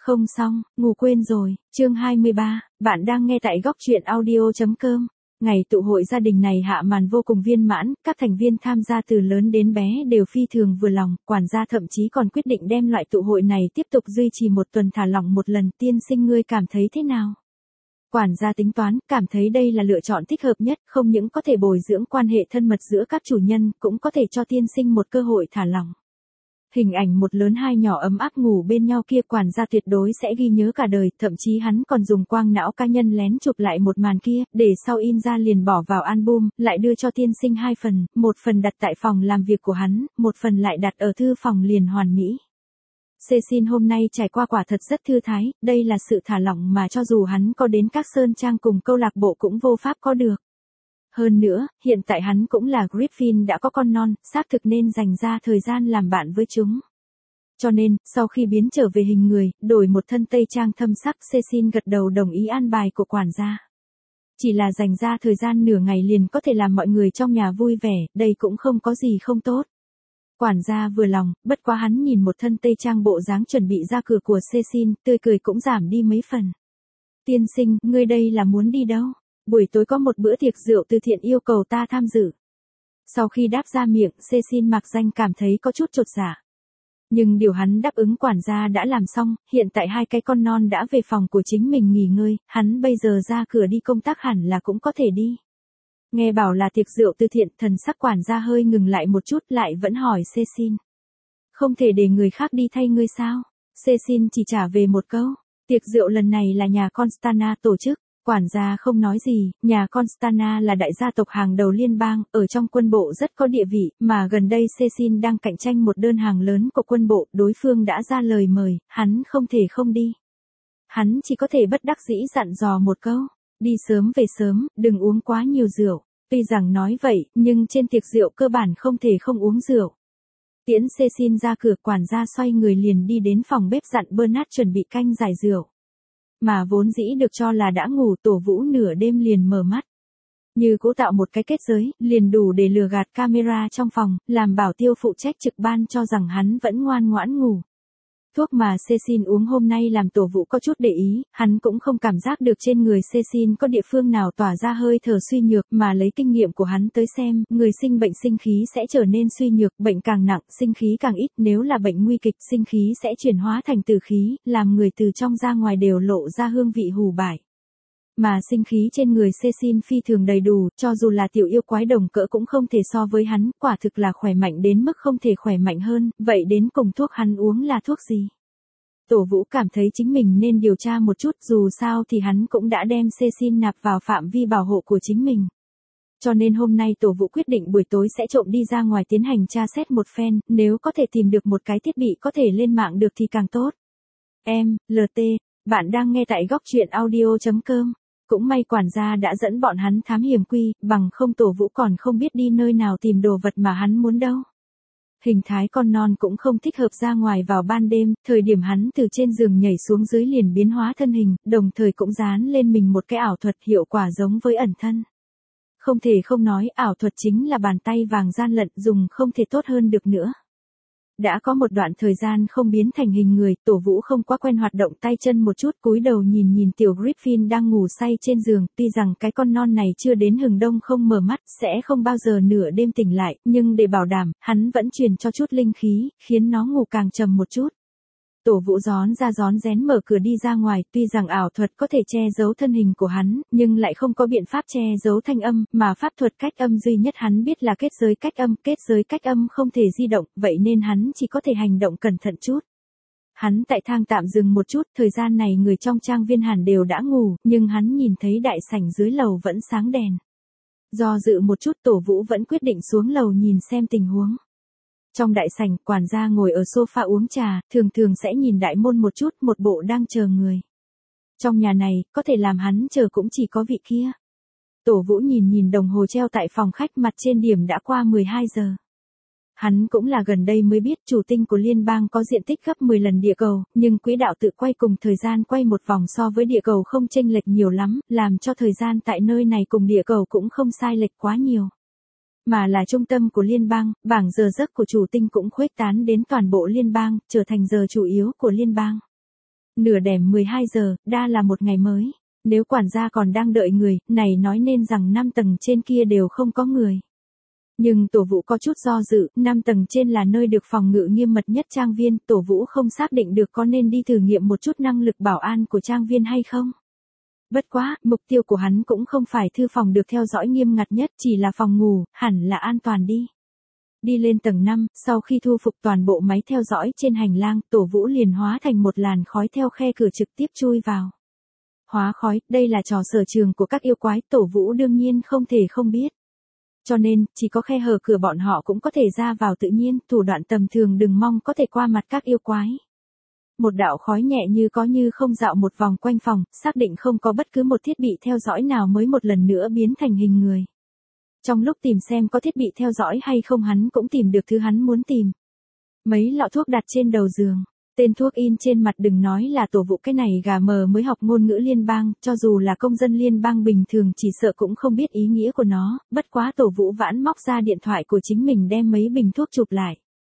Không xong, ngủ quên rồi, chương 23, bạn đang nghe tại góc truyện audio.com. Ngày tụ hội gia đình này hạ màn vô cùng viên mãn, các thành viên tham gia từ lớn đến bé đều phi thường vừa lòng, quản gia thậm chí còn quyết định đem loại tụ hội này tiếp tục duy trì một tuần thả lỏng một lần. Tiên sinh ngươi cảm thấy thế nào? Quản gia tính toán, cảm thấy đây là lựa chọn thích hợp nhất, không những có thể bồi dưỡng quan hệ thân mật giữa các chủ nhân, cũng có thể cho tiên sinh một cơ hội thả lỏng. Hình ảnh một lớn hai nhỏ ấm áp ngủ bên nhau kia quản gia tuyệt đối sẽ ghi nhớ cả đời, thậm chí hắn còn dùng quang não cá nhân lén chụp lại một màn kia, để sau in ra liền bỏ vào album, lại đưa cho tiên sinh 2 phần, một phần đặt tại phòng làm việc của hắn, một phần lại đặt ở thư phòng liền hoàn mỹ. Cecil hôm nay trải qua quả thật rất thư thái, đây là sự thả lỏng mà cho dù hắn có đến các sơn trang cùng câu lạc bộ cũng vô pháp có được. Hơn nữa, hiện tại hắn cũng là Griffin đã có con non, xác thực nên dành ra thời gian làm bạn với chúng. Cho nên, sau khi biến trở về hình người, đổi một thân tây trang thâm sắc, Cecil gật đầu đồng ý an bài của quản gia. Chỉ là dành ra thời gian nửa ngày liền có thể làm mọi người trong nhà vui vẻ, đây cũng không có gì không tốt. Quản gia vừa lòng, bất quá hắn nhìn một thân tây trang bộ dáng chuẩn bị ra cửa của Cecil, tươi cười cũng giảm đi mấy phần. Tiên sinh, ngươi đây là muốn đi đâu? Buổi tối có một bữa tiệc rượu từ thiện yêu cầu ta tham dự. Sau khi đáp ra miệng, Cecil mặc danh cảm thấy có chút chột dạ. Nhưng điều hắn đáp ứng quản gia đã làm xong, hiện tại 2 cái con non đã về phòng của chính mình nghỉ ngơi, hắn bây giờ ra cửa đi công tác hẳn là cũng có thể đi. Nghe bảo là tiệc rượu từ thiện, thần sắc quản gia hơi ngừng lại một chút lại vẫn hỏi Cecil. Không thể để người khác đi thay ngươi sao? Cecil chỉ trả về một câu, tiệc rượu lần này là nhà Constana tổ chức. Quản gia không nói gì, nhà Constana là đại gia tộc hàng đầu liên bang, ở trong quân bộ rất có địa vị, mà gần đây Cecil đang cạnh tranh một đơn hàng lớn của quân bộ, đối phương đã ra lời mời, hắn không thể không đi. Hắn chỉ có thể bất đắc dĩ dặn dò một câu, đi sớm về sớm, đừng uống quá nhiều rượu. Tuy rằng nói vậy, nhưng trên tiệc rượu cơ bản không thể không uống rượu. Tiễn Cecil ra cửa, quản gia xoay người liền đi đến phòng bếp dặn Bernard chuẩn bị canh giải rượu. Mà vốn dĩ được cho là đã ngủ, Tổ Vũ nửa đêm liền mở mắt. Như cố tạo một cái kết giới, liền đủ để lừa gạt camera trong phòng, làm Bảo Tiêu phụ trách trực ban cho rằng hắn vẫn ngoan ngoãn ngủ. Thuốc mà Cecil uống hôm nay làm Tổ Vũ có chút để ý, hắn cũng không cảm giác được trên người Cecil có địa phương nào tỏa ra hơi thở suy nhược, mà lấy kinh nghiệm của hắn tới xem, người sinh bệnh sinh khí sẽ trở nên suy nhược, bệnh càng nặng, sinh khí càng ít, nếu là bệnh nguy kịch, sinh khí sẽ chuyển hóa thành tử khí, làm người từ trong ra ngoài đều lộ ra hương vị hủ bại. Mà sinh khí trên người Cecil phi thường đầy đủ, cho dù là tiểu yêu quái đồng cỡ cũng không thể so với hắn, quả thực là khỏe mạnh đến mức không thể khỏe mạnh hơn, vậy đến cùng thuốc hắn uống là thuốc gì? Tổ Vũ cảm thấy chính mình nên điều tra một chút, dù sao thì hắn cũng đã đem Cecil nạp vào phạm vi bảo hộ của chính mình. Cho nên hôm nay Tổ Vũ quyết định buổi tối sẽ trộm đi ra ngoài tiến hành tra xét một phen, nếu có thể tìm được một cái thiết bị có thể lên mạng được thì càng tốt. LT, bạn đang nghe tại góc truyện audio.com. Cũng may quản gia đã dẫn bọn hắn thám hiểm quy, bằng không Tổ Vũ còn không biết đi nơi nào tìm đồ vật mà hắn muốn đâu. Hình thái con non cũng không thích hợp ra ngoài vào ban đêm, thời điểm hắn từ trên giường nhảy xuống dưới liền biến hóa thân hình, đồng thời cũng dán lên mình một cái ảo thuật hiệu quả giống với ẩn thân. Không thể không nói ảo thuật chính là bàn tay vàng gian lận, dùng không thể tốt hơn được nữa. Đã có một đoạn thời gian không biến thành hình người, Tổ Vũ không quá quen hoạt động tay chân một chút, cúi đầu nhìn tiểu Griffin đang ngủ say trên giường, tuy rằng cái con non này chưa đến hừng đông không mở mắt, sẽ không bao giờ nửa đêm tỉnh lại, nhưng để bảo đảm, hắn vẫn truyền cho chút linh khí, khiến nó ngủ càng trầm một chút. Tổ Vũ rón ra rón rén mở cửa đi ra ngoài, tuy rằng ảo thuật có thể che giấu thân hình của hắn, nhưng lại không có biện pháp che giấu thanh âm, mà pháp thuật cách âm duy nhất hắn biết là kết giới cách âm không thể di động, vậy nên hắn chỉ có thể hành động cẩn thận chút. Hắn tại thang tạm dừng một chút, thời gian này người trong trang viên hẳn đều đã ngủ, nhưng hắn nhìn thấy đại sảnh dưới lầu vẫn sáng đèn. Do dự một chút, Tổ Vũ vẫn quyết định xuống lầu nhìn xem tình huống. Trong đại sảnh, quản gia ngồi ở sofa uống trà, thường sẽ nhìn đại môn một chút, một bộ đang chờ người. Trong nhà này, có thể làm hắn chờ cũng chỉ có vị kia. Tổ Vũ nhìn đồng hồ treo tại phòng khách, mặt trên điểm đã qua 12 giờ. Hắn cũng là gần đây mới biết chủ tinh của liên bang có diện tích gấp 10 lần địa cầu, nhưng quỹ đạo tự quay cùng thời gian quay một vòng so với địa cầu không chênh lệch nhiều lắm, làm cho thời gian tại nơi này cùng địa cầu cũng không sai lệch quá nhiều. Mà là trung tâm của liên bang, bảng giờ giấc của chủ tinh cũng khuếch tán đến toàn bộ liên bang, trở thành giờ chủ yếu của liên bang. Nửa đêm 12 giờ, đã là một ngày mới. Nếu quản gia còn đang đợi người, này nói nên rằng 5 tầng trên kia đều không có người. Nhưng Tổ Vũ có chút do dự, 5 tầng trên là nơi được phòng ngự nghiêm mật nhất trang viên, Tổ Vũ không xác định được có nên đi thử nghiệm một chút năng lực bảo an của trang viên hay không. Bất quá, mục tiêu của hắn cũng không phải thư phòng được theo dõi nghiêm ngặt nhất, chỉ là phòng ngủ, hẳn là an toàn đi. Đi lên tầng 5, sau khi thu phục toàn bộ máy theo dõi trên hành lang, Tổ Vũ liền hóa thành một làn khói theo khe cửa trực tiếp chui vào. Hóa khói, đây là trò sở trường của các yêu quái, Tổ Vũ đương nhiên không thể không biết. Cho nên, chỉ có khe hở cửa bọn họ cũng có thể ra vào tự nhiên, thủ đoạn tầm thường đừng mong có thể qua mặt các yêu quái. Một đạo khói nhẹ như có như không dạo một vòng quanh phòng, xác định không có bất cứ một thiết bị theo dõi nào mới một lần nữa biến thành hình người. Trong lúc tìm xem có thiết bị theo dõi hay không hắn cũng tìm được thứ hắn muốn tìm. Mấy lọ thuốc đặt trên đầu giường. Tên thuốc in trên mặt đừng nói là Tổ Vũ cái này gà mờ mới học ngôn ngữ liên bang, cho dù là công dân liên bang bình thường chỉ sợ cũng không biết ý nghĩa của nó, bất quá Tổ Vũ vãn móc ra điện thoại của chính mình đem mấy bình thuốc chụp lại.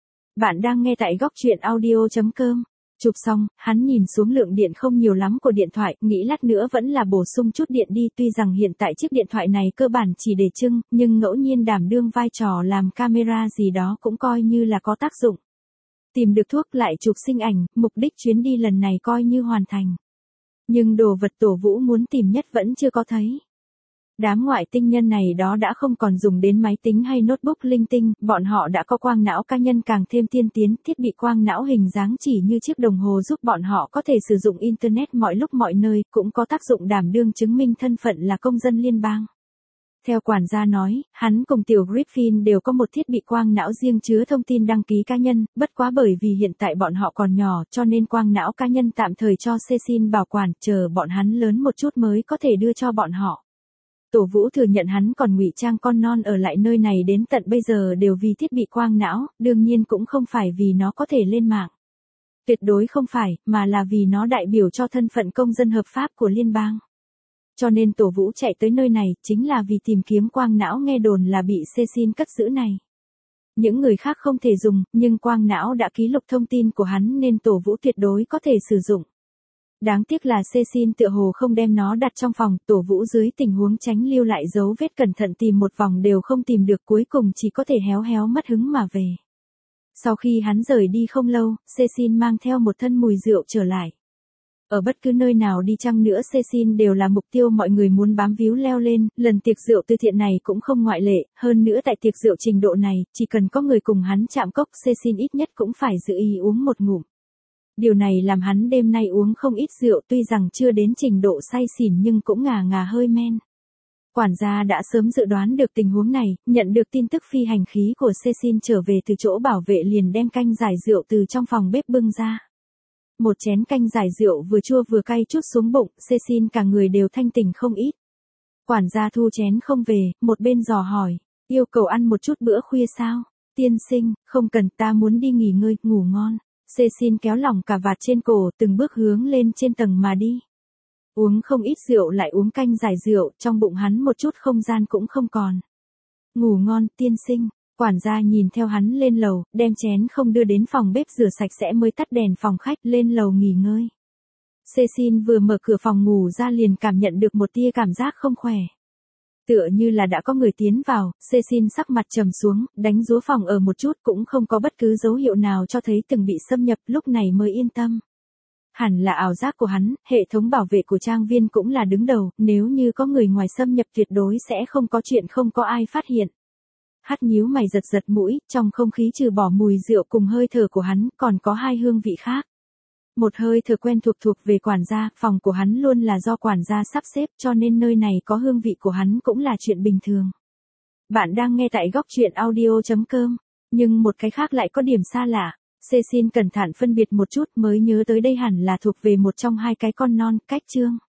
Bạn đang nghe tại góc truyện audio.com. Chụp xong, hắn nhìn xuống lượng điện không nhiều lắm của điện thoại, nghĩ lát nữa vẫn là bổ sung chút điện đi, tuy rằng hiện tại chiếc điện thoại này cơ bản chỉ để trưng, nhưng ngẫu nhiên đảm đương vai trò làm camera gì đó cũng coi như là có tác dụng. Tìm được thuốc lại chụp sinh ảnh, mục đích chuyến đi lần này coi như hoàn thành. Nhưng đồ vật Tổ Vũ muốn tìm nhất vẫn chưa có thấy. Đám ngoại tinh nhân này đó đã không còn dùng đến máy tính hay notebook linh tinh, bọn họ đã có quang não cá nhân càng thêm tiên tiến, thiết bị quang não hình dáng chỉ như chiếc đồng hồ giúp bọn họ có thể sử dụng Internet mọi lúc mọi nơi, cũng có tác dụng đảm đương chứng minh thân phận là công dân liên bang. Theo quản gia nói, hắn cùng tiểu Griffin đều có một thiết bị quang não riêng chứa thông tin đăng ký cá nhân, bất quá bởi vì hiện tại bọn họ còn nhỏ cho nên quang não cá nhân tạm thời cho Cecil bảo quản, chờ bọn hắn lớn một chút mới có thể đưa cho bọn họ. Tổ Vũ thừa nhận hắn còn ngụy trang con non ở lại nơi này đến tận bây giờ đều vì thiết bị quang não, đương nhiên cũng không phải vì nó có thể lên mạng. Tuyệt đối không phải, mà là vì nó đại biểu cho thân phận công dân hợp pháp của liên bang. Cho nên Tổ Vũ chạy tới nơi này chính là vì tìm kiếm quang não nghe đồn là bị Cecil cất giữ này. Những người khác không thể dùng, nhưng quang não đã ký lục thông tin của hắn nên Tổ Vũ tuyệt đối có thể sử dụng. Đáng tiếc là Cecil tựa hồ không đem nó đặt trong phòng, Tổ Vũ dưới tình huống tránh lưu lại dấu vết cẩn thận tìm một vòng đều không tìm được, cuối cùng chỉ có thể héo héo mất hứng mà về. Sau khi hắn rời đi không lâu, Cecil mang theo một thân mùi rượu trở lại. Ở bất cứ nơi nào đi chăng nữa Cecil đều là mục tiêu mọi người muốn bám víu leo lên, lần tiệc rượu từ thiện này cũng không ngoại lệ, hơn nữa tại tiệc rượu trình độ này, chỉ cần có người cùng hắn chạm cốc Cecil ít nhất cũng phải dự ý uống một ngụm. Điều này làm hắn đêm nay uống không ít rượu tuy rằng chưa đến trình độ say xỉn nhưng cũng ngà ngà hơi men. Quản gia đã sớm dự đoán được tình huống này, nhận được tin tức phi hành khí của Cecil trở về từ chỗ bảo vệ liền đem canh giải rượu từ trong phòng bếp bưng ra. Một chén canh giải rượu vừa chua vừa cay trút xuống bụng, Cecil cả người đều thanh tỉnh không ít. Quản gia thu chén không về, một bên dò hỏi, yêu cầu ăn một chút bữa khuya sao? Tiên sinh, không cần, ta muốn đi nghỉ ngơi, ngủ ngon. Cecil kéo lỏng cà vạt trên cổ, từng bước hướng lên trên tầng mà đi. Uống không ít rượu lại uống canh giải rượu, trong bụng hắn một chút không gian cũng không còn. Ngủ ngon, tiên sinh. Quản gia nhìn theo hắn lên lầu, đem chén không đưa đến phòng bếp rửa sạch sẽ mới tắt đèn phòng khách lên lầu nghỉ ngơi. Cecil vừa mở cửa phòng ngủ ra liền cảm nhận được một tia cảm giác không khỏe. Tựa như là đã có người tiến vào, Cecil sắc mặt trầm xuống, đánh rúa phòng ở một chút cũng không có bất cứ dấu hiệu nào cho thấy từng bị xâm nhập, lúc này mới yên tâm. Hẳn là ảo giác của hắn, hệ thống bảo vệ của trang viên cũng là đứng đầu, nếu như có người ngoài xâm nhập tuyệt đối sẽ không có chuyện không có ai phát hiện. Hắt nhíu mày giật giật mũi, trong không khí trừ bỏ mùi rượu cùng hơi thở của hắn, còn có hai hương vị khác. Một hơi thở quen thuộc về quản gia, phòng của hắn luôn là do quản gia sắp xếp cho nên nơi này có hương vị của hắn cũng là chuyện bình thường. Bạn đang nghe tại góc truyện audio.com, nhưng một cái khác lại có điểm xa lạ. Cecil cẩn thận phân biệt một chút mới nhớ tới đây hẳn là thuộc về một trong hai cái con non, cách chương.